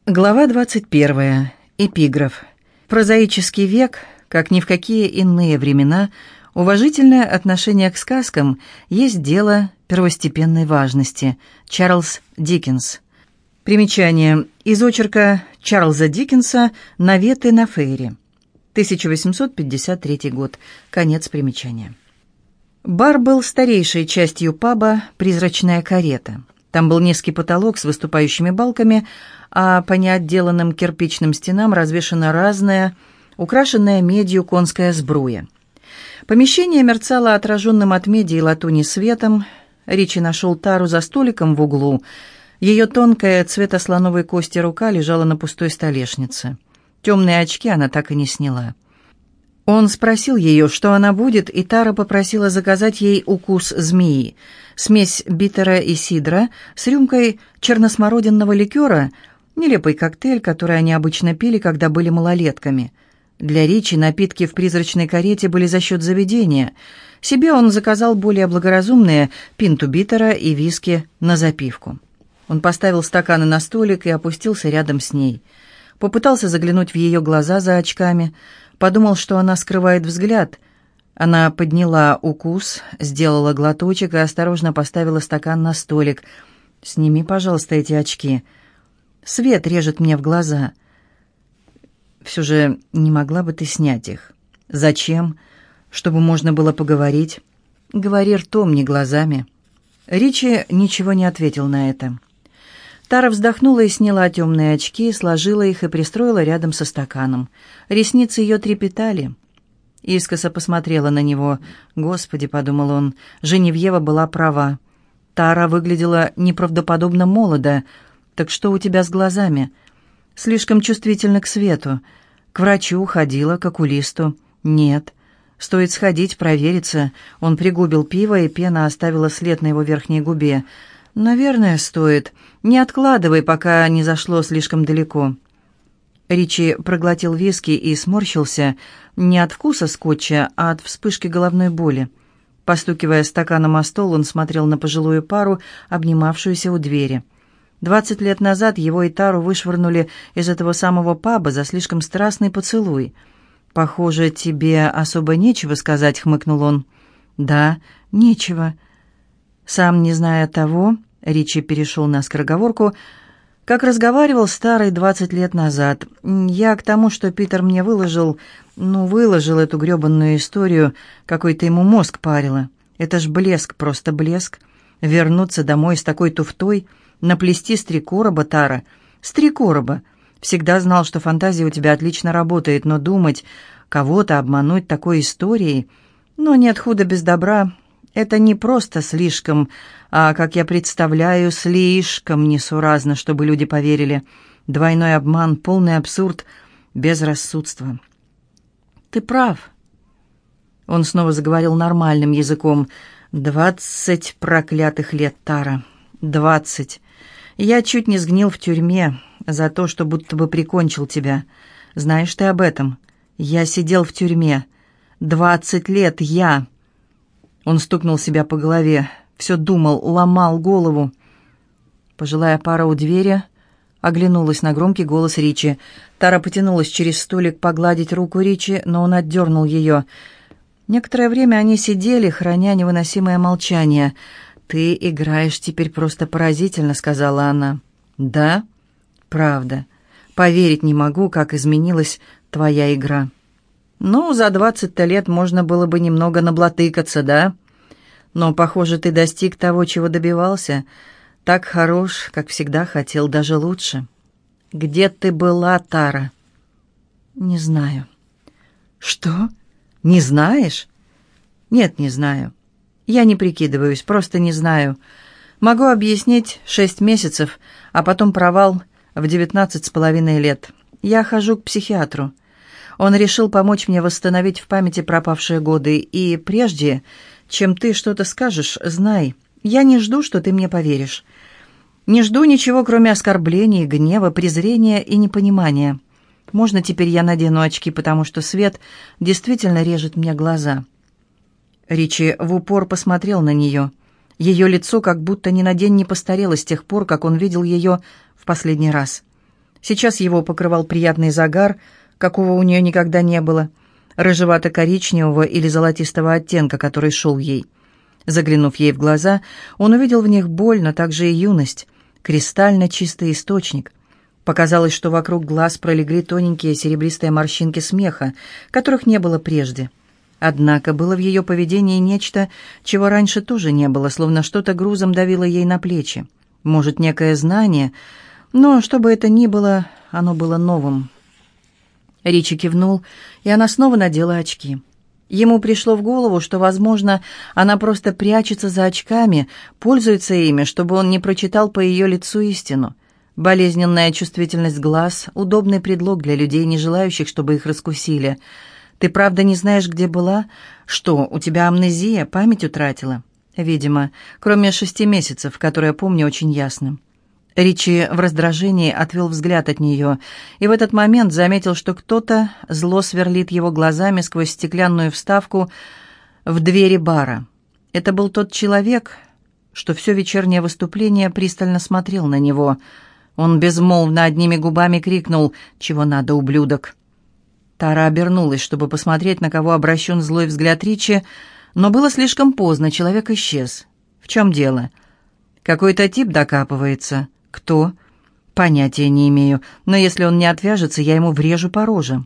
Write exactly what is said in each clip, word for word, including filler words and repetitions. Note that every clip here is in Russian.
Глава двадцать первая. Эпиграф. Прозаический век, как ни в какие иные времена, уважительное отношение к сказкам есть дело первостепенной важности. Чарльз Диккенс. Примечание. Из очерка Чарльза Диккенса «Наветы на Фейри». тысяча восемьсот пятьдесят третий год. Конец примечания. Бар был старейшей частью паба «Призрачная карета». Там был низкий потолок с выступающими балками, а по неотделанным кирпичным стенам развешана разная, украшенная медью конская сбруя. Помещение мерцало отраженным от меди и латуни светом. Ричи нашел Тару за столиком в углу. Ее тонкая цвета слоновой кости рука лежала на пустой столешнице. Темные очки она так и не сняла. Он спросил ее, что она будет, и Тара попросила заказать ей укус змеи, смесь биттера и сидра с рюмкой черносмородинного ликера, нелепый коктейль, который они обычно пили, когда были малолетками. Для Ричи напитки в призрачной карете были за счет заведения. Себе он заказал более благоразумные пинту биттера и виски на запивку. Он поставил стаканы на столик и опустился рядом с ней. Попытался заглянуть в ее глаза за очками, подумал, что она скрывает взгляд. Она подняла укус, сделала глоточек и осторожно поставила стакан на столик. «Сними, пожалуйста, эти очки. Свет режет мне в глаза». «Все же не могла бы ты снять их?» «Зачем? Чтобы можно было поговорить?» «Говори ртом, не глазами». Ричи ничего не ответил на это. Тара вздохнула и сняла темные очки, сложила их и пристроила рядом со стаканом. Ресницы ее трепетали. Искоса посмотрела на него. «Господи», — подумал он, — Женевьева была права. Тара выглядела неправдоподобно молодо. «Так что у тебя с глазами?» «Слишком чувствительна к свету. К врачу ходила, к окулисту». «Нет. Стоит сходить, провериться». Он пригубил пиво, и пена оставила след на его верхней губе. «Наверное, стоит. Не откладывай, пока не зашло слишком далеко». Ричи проглотил виски и сморщился не от вкуса скотча, а от вспышки головной боли. Постукивая стаканом о стол, он смотрел на пожилую пару, обнимавшуюся у двери. Двадцать лет назад его и Тару вышвырнули из этого самого паба за слишком страстный поцелуй. «Похоже, тебе особо нечего сказать», — хмыкнул он. «Да, нечего». Сам не зная того, Ричи перешел на скороговорку, как разговаривал старый двадцать лет назад. «Я к тому, что Питер мне выложил, ну, выложил эту гребанную историю, какой-то ему мозг парило. Это ж блеск, просто блеск. Вернуться домой с такой туфтой, наплести с три короба, Тара, с три короба. Всегда знал, что фантазия у тебя отлично работает, но думать, кого-то обмануть такой историей, но нет худа без добра». Это не просто слишком, а, как я представляю, слишком несуразно, чтобы люди поверили. Двойной обман, полный абсурд, безрассудство. Ты прав. Он снова заговорил нормальным языком. Двадцать проклятых лет, Тара. Двадцать. Я чуть не сгнил в тюрьме за то, что будто бы прикончил тебя. Знаешь ты об этом? Я сидел в тюрьме. Двадцать лет я... Он стукнул себя по голове, все думал, ломал голову. Пожилая пара у двери оглянулась на громкий голос Ричи. Тара потянулась через столик погладить руку Ричи, но он отдернул ее. Некоторое время они сидели, храня невыносимое молчание. «Ты играешь теперь просто поразительно», — сказала она. «Да? Правда. Поверить не могу, как изменилась твоя игра». «Ну, за двадцать-то лет можно было бы немного наблатыкаться, да? Но, похоже, ты достиг того, чего добивался. Так хорош, как всегда хотел, даже лучше. Где ты была, Тара?» «Не знаю». «Что? Не знаешь?» «Нет, не знаю. Я не прикидываюсь, просто не знаю. Могу объяснить шесть месяцев, а потом провал в девятнадцать с половиной лет. Я хожу к психиатру. Он решил помочь мне восстановить в памяти пропавшие годы, и прежде, чем ты что-то скажешь, знай, я не жду, что ты мне поверишь. Не жду ничего, кроме оскорблений, гнева, презрения и непонимания. Можно теперь я надену очки, потому что свет действительно режет мне глаза?» Ричи в упор посмотрел на нее. Ее лицо как будто ни на день не постарело с тех пор, как он видел ее в последний раз. Сейчас его покрывал приятный загар, какого у нее никогда не было, рыжевато-коричневого или золотистого оттенка, который шел ей. Заглянув ей в глаза, он увидел в них боль, но также и юность, кристально чистый источник. Показалось, что вокруг глаз пролегли тоненькие серебристые морщинки смеха, которых не было прежде. Однако было в ее поведении нечто, чего раньше тоже не было, словно что-то грузом давило ей на плечи. Может, некое знание, но, что бы это ни было, оно было новым. Ричи кивнул, и она снова надела очки. Ему пришло в голову, что, возможно, она просто прячется за очками, пользуется ими, чтобы он не прочитал по ее лицу истину. Болезненная чувствительность глаз — удобный предлог для людей, не желающих, чтобы их раскусили. «Ты правда не знаешь, где была? Что, у тебя амнезия, память утратила?» «Видимо, кроме шести месяцев, которые помню очень ясно». Ричи в раздражении отвел взгляд от нее, и в этот момент заметил, что кто-то зло сверлит его глазами сквозь стеклянную вставку в двери бара. Это был тот человек, что все вечернее выступление пристально смотрел на него. Он безмолвно одними губами крикнул: «Чего надо, ублюдок?» Тара обернулась, чтобы посмотреть, на кого обращен злой взгляд Ричи, но было слишком поздно, человек исчез. «В чем дело?» «Какой-то тип докапывается». «Кто?» «Понятия не имею, но если он не отвяжется, я ему врежу по роже».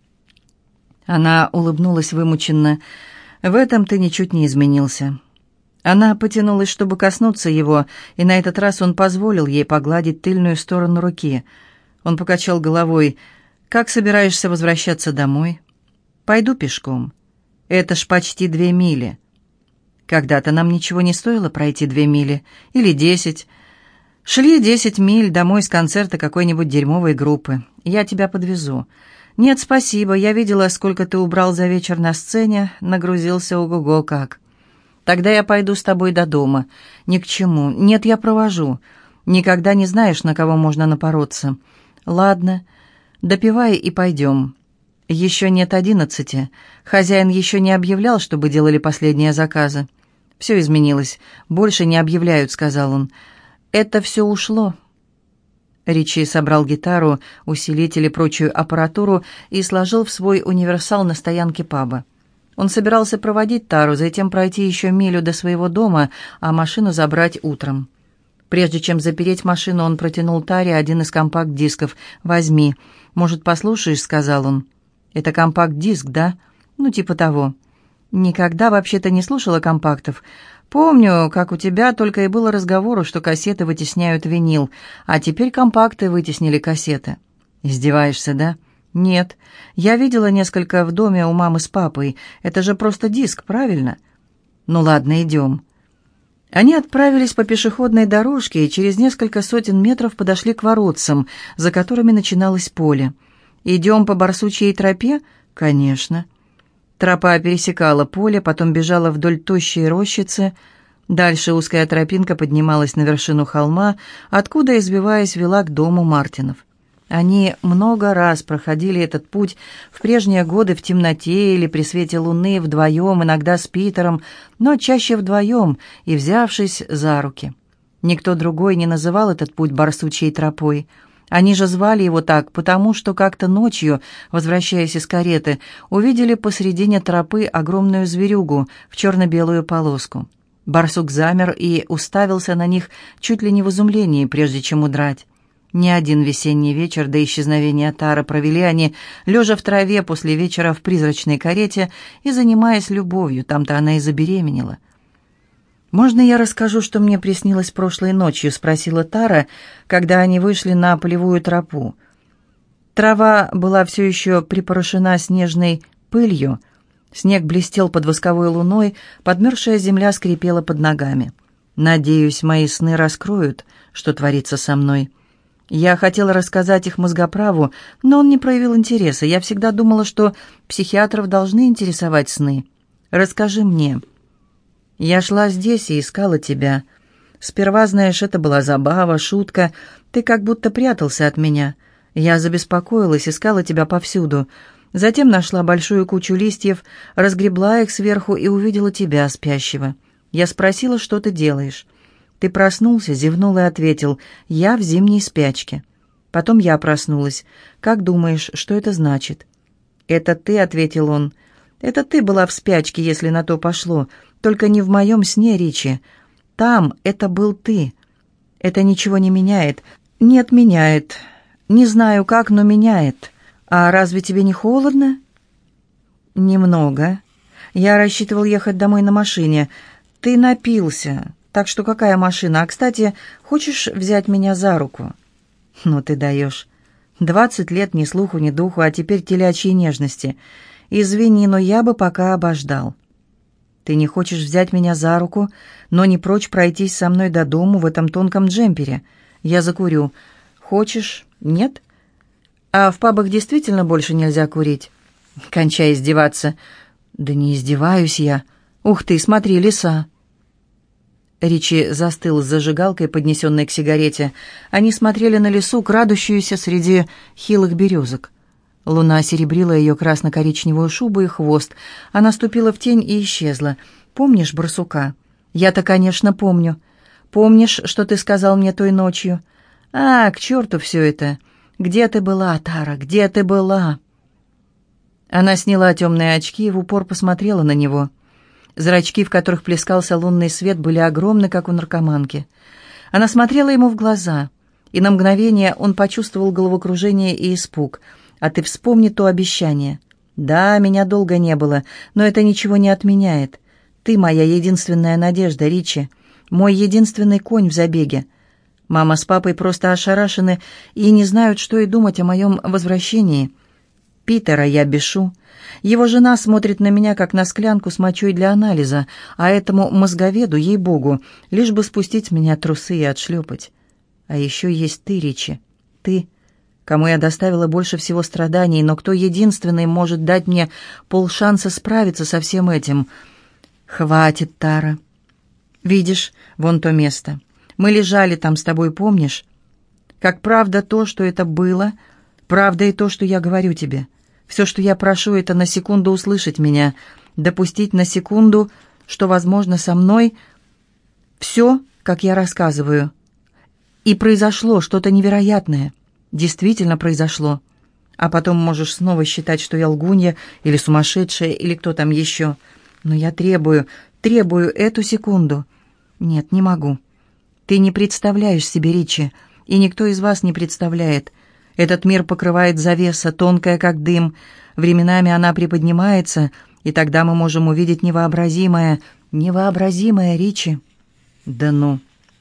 Она улыбнулась вымученно. «В этом ты ничуть не изменился». Она потянулась, чтобы коснуться его, и на этот раз он позволил ей погладить тыльную сторону руки. Он покачал головой. «Как собираешься возвращаться домой?» «Пойду пешком». «Это ж почти две мили». «Когда-то нам ничего не стоило пройти две мили. Или десять. Шли десять миль домой с концерта какой-нибудь дерьмовой группы. Я тебя подвезу». «Нет, спасибо. Я видела, сколько ты убрал за вечер на сцене. Нагрузился ого-го как». «Тогда я пойду с тобой до дома». «Ни к чему. Нет, я провожу. Никогда не знаешь, на кого можно напороться». «Ладно. Допивай и пойдем». «Еще нет одиннадцати. Хозяин еще не объявлял, чтобы делали последние заказы». «Все изменилось. Больше не объявляют», — сказал он. «Это все ушло». Ричи собрал гитару, усилитель и прочую аппаратуру и сложил в свой универсал на стоянке паба. Он собирался проводить Тару, затем пройти еще милю до своего дома, а машину забрать утром. Прежде чем запереть машину, он протянул Таре один из компакт-дисков. «Возьми. Может, послушаешь?» — сказал он. «Это компакт-диск, да?» «Ну, типа того». «Никогда вообще-то не слушала компактов. Помню, как у тебя только и было разговору, что кассеты вытесняют винил, а теперь компакты вытеснили кассеты». «Издеваешься, да?» «Нет. Я видела несколько в доме у мамы с папой. Это же просто диск, правильно?» «Ну ладно, идем». Они отправились по пешеходной дорожке и через несколько сотен метров подошли к воротцам, за которыми начиналось поле. «Идем по барсучьей тропе?» «Конечно». Тропа пересекала поле, потом бежала вдоль тощей рощицы. Дальше узкая тропинка поднималась на вершину холма, откуда, избиваясь, вела к дому Мартинов. Они много раз проходили этот путь в прежние годы в темноте или при свете луны, вдвоем, иногда с Питером, но чаще вдвоем и взявшись за руки. Никто другой не называл этот путь барсучьей тропой. Они же звали его так, потому что как-то ночью, возвращаясь из кареты, увидели посредине тропы огромную зверюгу в черно-белую полоску. Барсук замер и уставился на них чуть ли не в изумлении, прежде чем удрать. Не один весенний вечер до исчезновения Тары провели они, лежа в траве после вечера в призрачной карете и занимаясь любовью, там-то она и забеременела. «Можно я расскажу, что мне приснилось прошлой ночью?» — спросила Тара, когда они вышли на полевую тропу. Трава была все еще припорошена снежной пылью, снег блестел под восковой луной, подмерзшая земля скрипела под ногами. «Надеюсь, мои сны раскроют, что творится со мной». Я хотела рассказать их мозгоправу, но он не проявил интереса. Я всегда думала, что психиатров должны интересовать сны. «Расскажи мне». «Я шла здесь и искала тебя. Сперва, знаешь, это была забава, шутка. Ты как будто прятался от меня. Я забеспокоилась, искала тебя повсюду. Затем нашла большую кучу листьев, разгребла их сверху и увидела тебя, спящего. Я спросила, что ты делаешь. Ты проснулся, зевнул и ответил: «Я в зимней спячке». Потом я проснулась. Как думаешь, что это значит?» «Это ты», — ответил он. «Это ты была в спячке, если на то пошло. Только не в моем сне, Ричи. Там это был ты. Это ничего не меняет». «Нет, меняет. Не знаю как, но меняет. А разве тебе не холодно?» «Немного. Я рассчитывал ехать домой на машине. Ты напился. Так что какая машина? А, кстати, хочешь взять меня за руку?» «Ну ты даешь. Двадцать лет ни слуху, ни духу, а теперь телячьи нежности. Извини, но я бы пока обождал». «Ты не хочешь взять меня за руку, но не прочь пройтись со мной до дому в этом тонком джемпере. Я закурю. Хочешь? Нет? А в пабах действительно больше нельзя курить?» «Кончай издеваться». «Да не издеваюсь я. Ух ты, смотри, лиса». Ричи застыл с зажигалкой, поднесенной к сигарете. Они смотрели на лису, крадущуюся среди хилых березок. Луна серебрила ее красно-коричневую шубу и хвост. Она ступила в тень и исчезла. «Помнишь барсука?» «Я-то, конечно, помню. Помнишь, что ты сказал мне той ночью?» «А, к черту все это! Где ты была, Тара, где ты была?» Она сняла темные очки и в упор посмотрела на него. Зрачки, в которых плескался лунный свет, были огромны, как у наркоманки. Она смотрела ему в глаза, и на мгновение он почувствовал головокружение и испуг. «А ты вспомни то обещание. Да, меня долго не было, но это ничего не отменяет. Ты моя единственная надежда, Ричи, мой единственный конь в забеге. Мама с папой просто ошарашены и не знают, что и думать о моем возвращении. Питера я бешу. Его жена смотрит на меня, как на склянку с мочой для анализа, а этому мозговеду, ей-богу, лишь бы спустить с меня трусы и отшлепать. А еще есть ты, Ричи, ты, кому я доставила больше всего страданий, но кто единственный может дать мне полшанса справиться со всем этим. Хватит, Тара. Видишь, вон то место. Мы лежали там с тобой, помнишь? Как правда то, что это было, правда и то, что я говорю тебе. Все, что я прошу, это на секунду услышать меня, допустить на секунду, что, возможно, со мной все, как я рассказываю. И произошло что-то невероятное. Действительно произошло. А потом можешь снова считать, что я лгунья или сумасшедшая, или кто там еще. Но я требую, требую эту секунду. Нет, не могу. Ты не представляешь себе, Ричи, и никто из вас не представляет. Этот мир покрывает завеса, тонкая, как дым. Временами она приподнимается, и тогда мы можем увидеть невообразимое, невообразимое, Ричи. Да ну!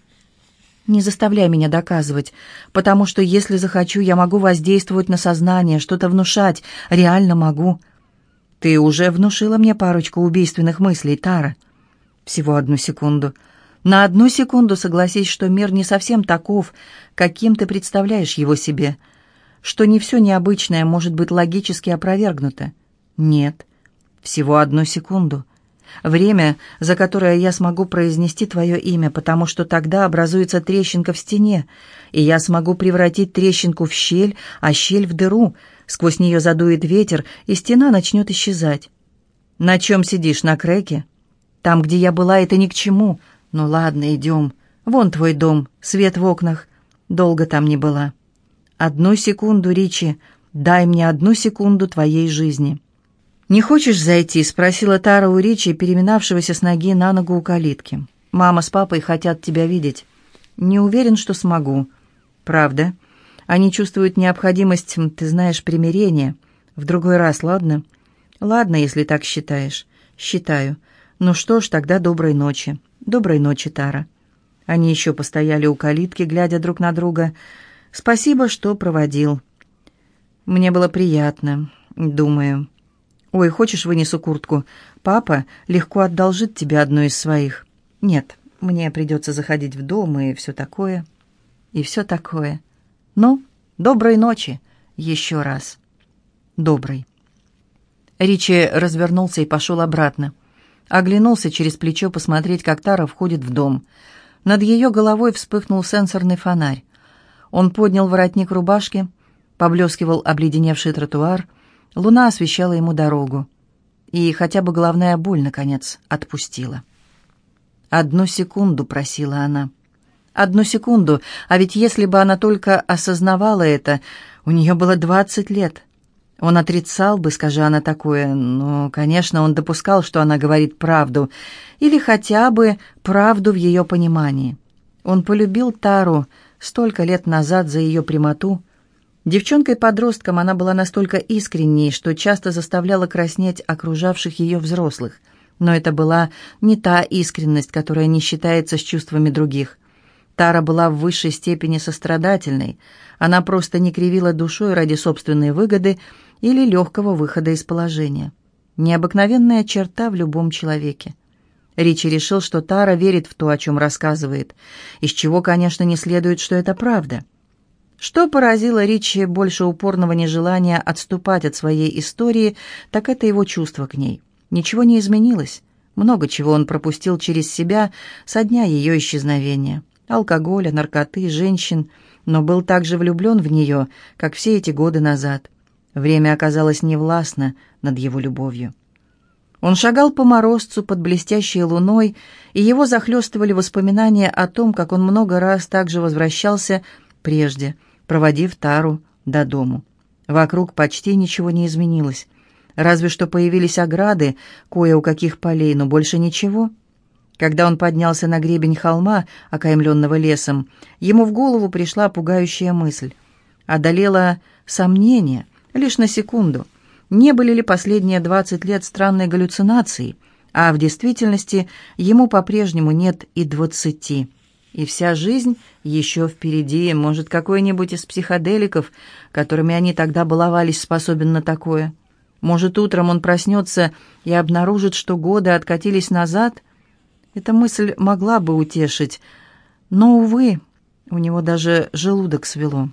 Не заставляй меня доказывать, потому что если захочу, я могу воздействовать на сознание, что-то внушать, реально могу. Ты уже внушила мне парочку убийственных мыслей, Тара. Всего одну секунду. На одну секунду согласись, что мир не совсем таков, каким ты представляешь его себе, что не все необычное может быть логически опровергнуто. Нет, всего одну секунду. Время, за которое я смогу произнести твое имя, потому что тогда образуется трещинка в стене, и я смогу превратить трещинку в щель, а щель в дыру. Сквозь нее задует ветер, и стена начнет исчезать. На чем сидишь, на крэке? Там, где я была, это ни к чему. Ну ладно, идем. Вон твой дом, свет в окнах. Долго там не была. Одну секунду, Ричи, дай мне одну секунду твоей жизни. «Не хочешь зайти?» — спросила Тара у Ричи, переминавшегося с ноги на ногу у калитки. «Мама с папой хотят тебя видеть». «Не уверен, что смогу». «Правда? Они чувствуют необходимость, ты знаешь, примирения. В другой раз, ладно?» «Ладно, если так считаешь». «Считаю. Ну что ж, тогда доброй ночи». «Доброй ночи, Тара». Они еще постояли у калитки, глядя друг на друга. «Спасибо, что проводил». «Мне было приятно, думаю». «Ой, хочешь, вынесу куртку? Папа легко одолжит тебе одну из своих». «Нет, мне придется заходить в дом и все такое». «И все такое». «Ну, доброй ночи еще раз». «Доброй». Ричи развернулся и пошел обратно. Оглянулся через плечо посмотреть, как Тара входит в дом. Над ее головой вспыхнул сенсорный фонарь. Он поднял воротник рубашки, поблескивал обледеневший тротуар. Луна освещала ему дорогу. И хотя бы головная боль, наконец, отпустила. «Одну секунду», — просила она. Одну секунду, а ведь если бы она только осознавала это, у нее было двадцать лет. Он отрицал бы, скажи она такое, но, конечно, он допускал, что она говорит правду, или хотя бы правду в ее понимании. Он полюбил Тару столько лет назад за ее прямоту. Девчонкой-подростком она была настолько искренней, что часто заставляла краснеть окружавших ее взрослых. Но это была не та искренность, которая не считается с чувствами других. Тара была в высшей степени сострадательной. Она просто не кривила душой ради собственной выгоды или легкого выхода из положения. Необыкновенная черта в любом человеке. Ричи решил, что Тара верит в то, о чем рассказывает, из чего, конечно, не следует, что это правда. Что поразило Ричи больше упорного нежелания отступать от своей истории, так это его чувство к ней. Ничего не изменилось. Много чего он пропустил через себя со дня ее исчезновения. Алкоголя, наркоты, женщин, но был так же влюблен в нее, как все эти годы назад. Время оказалось невластно над его любовью. Он шагал по морозцу под блестящей луной, и его захлестывали воспоминания о том, как он много раз также возвращался прежде, проводив Тару до дому. Вокруг почти ничего не изменилось. Разве что появились ограды, кое у каких полей, но больше ничего. Когда он поднялся на гребень холма, окаймленного лесом, ему в голову пришла пугающая мысль. Одолело сомнение, лишь на секунду. Не были ли последние двадцать лет странной галлюцинацией, а в действительности ему по-прежнему нет и двадцати. И вся жизнь еще впереди, может, какой-нибудь из психоделиков, которыми они тогда баловались, способен на такое. Может, утром он проснется и обнаружит, что годы откатились назад. Эта мысль могла бы утешить, но, увы, у него даже желудок свело.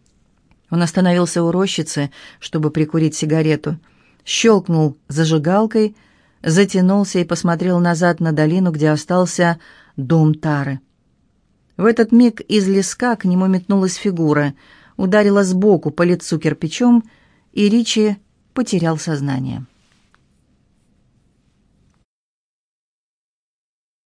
Он остановился у рощицы, чтобы прикурить сигарету, щелкнул зажигалкой, затянулся и посмотрел назад на долину, где остался дом Тары. В этот миг из леска к нему метнулась фигура, ударила сбоку по лицу кирпичом, и Ричи потерял сознание.